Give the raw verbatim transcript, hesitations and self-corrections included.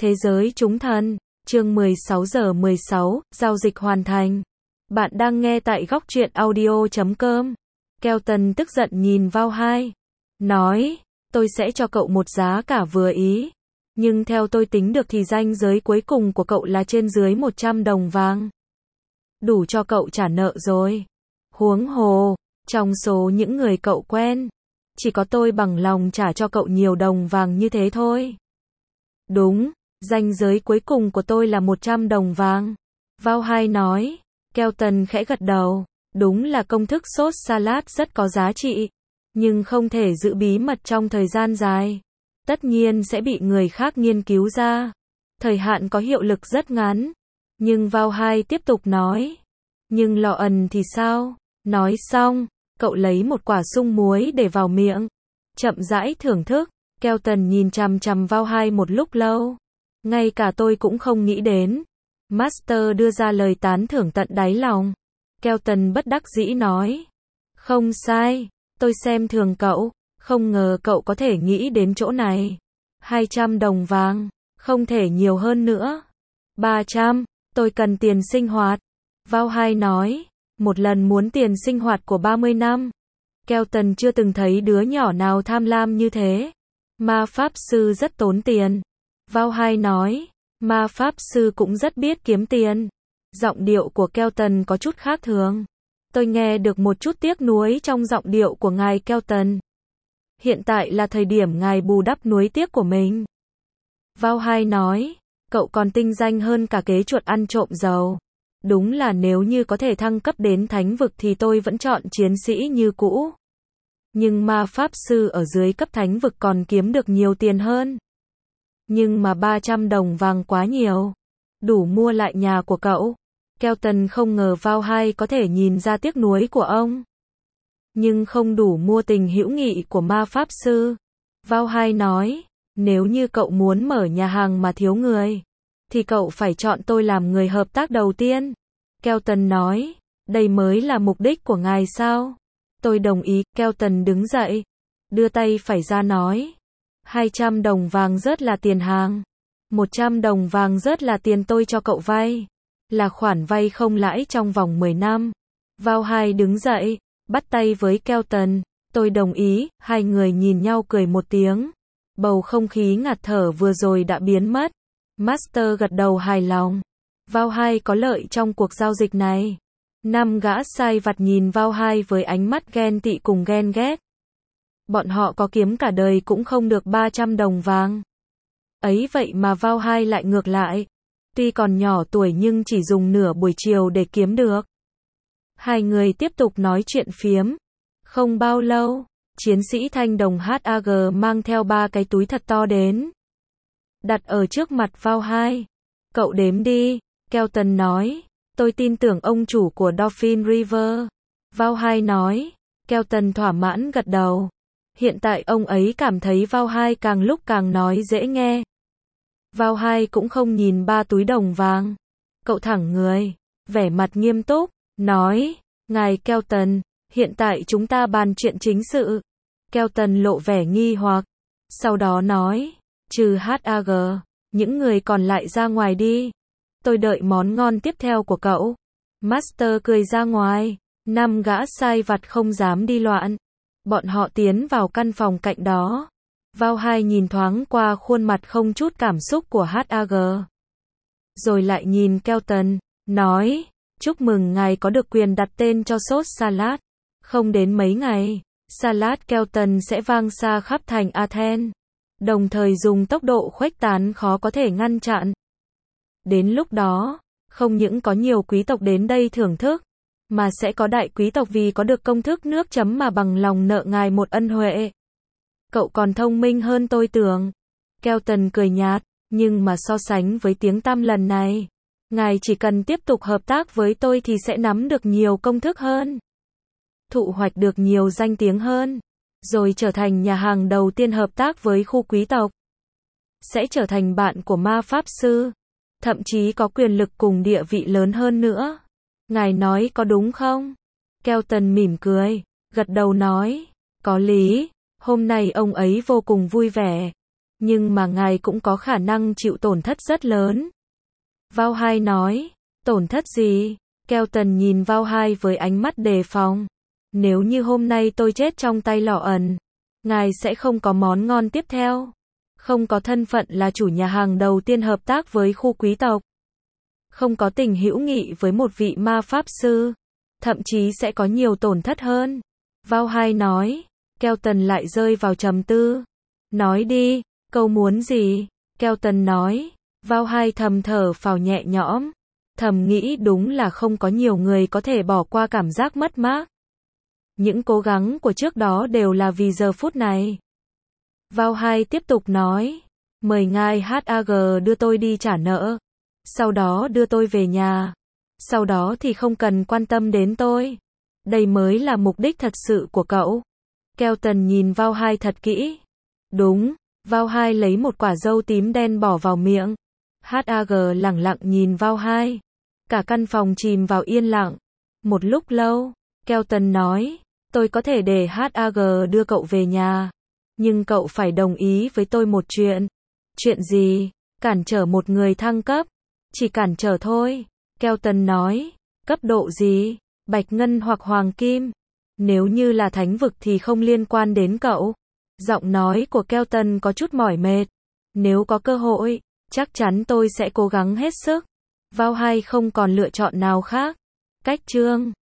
Thế giới chúng thần, chương mười sáu giờ mười sáu, giao dịch hoàn thành. Bạn đang nghe tại góc truyện audio chấm com. Kelton tức giận nhìn vào hai. Nói, tôi sẽ cho cậu một giá cả vừa ý. Nhưng theo tôi tính được thì ranh giới cuối cùng của cậu là trên dưới một trăm đồng vàng. Đủ cho cậu trả nợ rồi. Huống hồ, trong số những người cậu quen, chỉ có tôi bằng lòng trả cho cậu nhiều đồng vàng như thế thôi. Đúng, ranh giới cuối cùng của tôi là một trăm đồng vàng. Vào hai nói. Kelton khẽ gật đầu. Đúng là công thức sốt salad rất có giá trị. Nhưng không thể giữ bí mật trong thời gian dài. Tất nhiên sẽ bị người khác nghiên cứu ra. Thời hạn có hiệu lực rất ngắn. Nhưng vào hai tiếp tục nói. Nhưng lọ ẩn thì sao? Nói xong, cậu lấy một quả sung muối để vào miệng. Chậm rãi thưởng thức. Kelton nhìn chằm chằm vào hai một lúc lâu. Ngay cả tôi cũng không nghĩ đến. Master đưa ra lời tán thưởng tận đáy lòng. Kelton bất đắc dĩ nói. Không sai, tôi xem thường cậu. Không ngờ cậu có thể nghĩ đến chỗ này. hai trăm đồng vàng, không thể nhiều hơn nữa. ba trăm, tôi cần tiền sinh hoạt. Vào hai nói. Một lần muốn tiền sinh hoạt của ba mươi năm. Kelton chưa từng thấy đứa nhỏ nào tham lam như thế. Ma pháp sư rất tốn tiền. Vào hai nói. Ma pháp sư cũng rất biết kiếm tiền. Giọng điệu của Kelton có chút khác thường. Tôi nghe được một chút tiếc nuối trong giọng điệu của ngài Kelton. Hiện tại là thời điểm ngài bù đắp nuối tiếc của mình. Vào hai nói. Cậu còn tinh danh hơn cả kế chuột ăn trộm dầu. Đúng là nếu như có thể thăng cấp đến thánh vực thì tôi vẫn chọn chiến sĩ như cũ. Nhưng ma pháp sư ở dưới cấp thánh vực còn kiếm được nhiều tiền hơn. Nhưng mà ba trăm đồng vàng quá nhiều. Đủ mua lại nhà của cậu. Kelton không ngờ vào hai có thể nhìn ra tiếc nuối của ông. Nhưng không đủ mua tình hữu nghị của ma pháp sư. Vào hai nói. Nếu như cậu muốn mở nhà hàng mà thiếu người, thì cậu phải chọn tôi làm người hợp tác đầu tiên. Kelton nói. Đây mới là mục đích của ngài sao? Tôi đồng ý. Kelton đứng dậy. Đưa tay phải ra nói. hai trăm đồng vàng rớt là tiền hàng. một trăm đồng vàng rớt là tiền tôi cho cậu vay. Là khoản vay không lãi trong vòng mười năm. Vào hai đứng dậy. Bắt tay với Kelton. Tôi đồng ý. Hai người nhìn nhau cười một tiếng. Bầu không khí ngạt thở vừa rồi đã biến mất. Master gật đầu hài lòng. Vào hai có lợi trong cuộc giao dịch này. Năm gã sai vặt nhìn vào hai với ánh mắt ghen tị cùng ghen ghét. Bọn họ có kiếm cả đời cũng không được ba trăm đồng vàng. Ấy vậy mà vào hai lại ngược lại. Tuy còn nhỏ tuổi nhưng chỉ dùng nửa buổi chiều để kiếm được. Hai người tiếp tục nói chuyện phiếm. Không bao lâu, chiến sĩ thanh đồng hát a giê mang theo ba cái túi thật to đến. Đặt ở trước mặt vào hai. Cậu đếm đi, Kelton nói. Tôi tin tưởng ông chủ của Dolphin River. Vào hai nói. Kelton thỏa mãn gật đầu. Hiện tại ông ấy cảm thấy vào hai càng lúc càng nói dễ nghe. Vào hai cũng không nhìn ba túi đồng vàng. Cậu thẳng người, vẻ mặt nghiêm túc, nói. Ngài Kelton, hiện tại chúng ta bàn chuyện chính sự. Kelton lộ vẻ nghi hoặc. Sau đó nói. Trừ hát a giê, những người còn lại ra ngoài đi. Tôi đợi món ngon tiếp theo của cậu. Master cười ra ngoài. Năm gã sai vặt không dám đi loạn. Bọn họ tiến vào căn phòng cạnh đó. Vào hai nhìn thoáng qua khuôn mặt không chút cảm xúc của hát a giê. Rồi lại nhìn Kelton, nói. Chúc mừng ngài có được quyền đặt tên cho sốt salad. Không đến mấy ngày, salad Kelton sẽ vang xa khắp thành Athens. Đồng thời dùng tốc độ khuếch tán khó có thể ngăn chặn. Đến lúc đó, không những có nhiều quý tộc đến đây thưởng thức, mà sẽ có đại quý tộc vì có được công thức nước chấm mà bằng lòng nợ ngài một ân huệ. Cậu còn thông minh hơn tôi tưởng. Kelton cười nhạt, nhưng mà so sánh với tiếng tăm lần này, ngài chỉ cần tiếp tục hợp tác với tôi thì sẽ nắm được nhiều công thức hơn. Thụ hoạch được nhiều danh tiếng hơn. Rồi trở thành nhà hàng đầu tiên hợp tác với khu quý tộc. Sẽ trở thành bạn của ma pháp sư. Thậm chí có quyền lực cùng địa vị lớn hơn nữa. Ngài nói có đúng không? Kelton mỉm cười, gật đầu nói. Có lý, hôm nay ông ấy vô cùng vui vẻ. Nhưng mà ngài cũng có khả năng chịu tổn thất rất lớn. Vào hai nói, tổn thất gì? Kelton nhìn vào hai với ánh mắt đề phòng. Nếu như hôm nay tôi chết trong tay lọ ẩn, ngài sẽ không có món ngon tiếp theo. Không có thân phận là chủ nhà hàng đầu tiên hợp tác với khu quý tộc. Không có tình hữu nghị với một vị ma pháp sư. Thậm chí sẽ có nhiều tổn thất hơn. Vào hai nói, Kelton lại rơi vào trầm tư. Nói đi, câu muốn gì? Kelton nói, vào hai thầm thở phào nhẹ nhõm. Thầm nghĩ đúng là không có nhiều người có thể bỏ qua cảm giác mất mát. Những cố gắng của trước đó đều là vì giờ phút này. Vào hai tiếp tục nói, mời ngài hát a giê đưa tôi đi trả nợ. Sau đó đưa tôi về nhà. Sau đó thì không cần quan tâm đến tôi. Đây mới là mục đích thật sự của cậu. Kelton nhìn vào hai thật kỹ. Đúng, vào hai lấy một quả dâu tím đen bỏ vào miệng. hát a giê lẳng lặng nhìn vào hai. Cả căn phòng chìm vào yên lặng. Một lúc lâu, Kelton nói, tôi có thể để hát a giê đưa cậu về nhà. Nhưng cậu phải đồng ý với tôi một chuyện. Chuyện gì? Cản trở một người thăng cấp. Chỉ cản trở thôi. Kelton nói, cấp độ gì? Bạch ngân hoặc hoàng kim? Nếu như là thánh vực thì không liên quan đến cậu. Giọng nói của Kelton có chút mỏi mệt. Nếu có cơ hội, chắc chắn tôi sẽ cố gắng hết sức. Vào hai không còn lựa chọn nào khác. Cách chương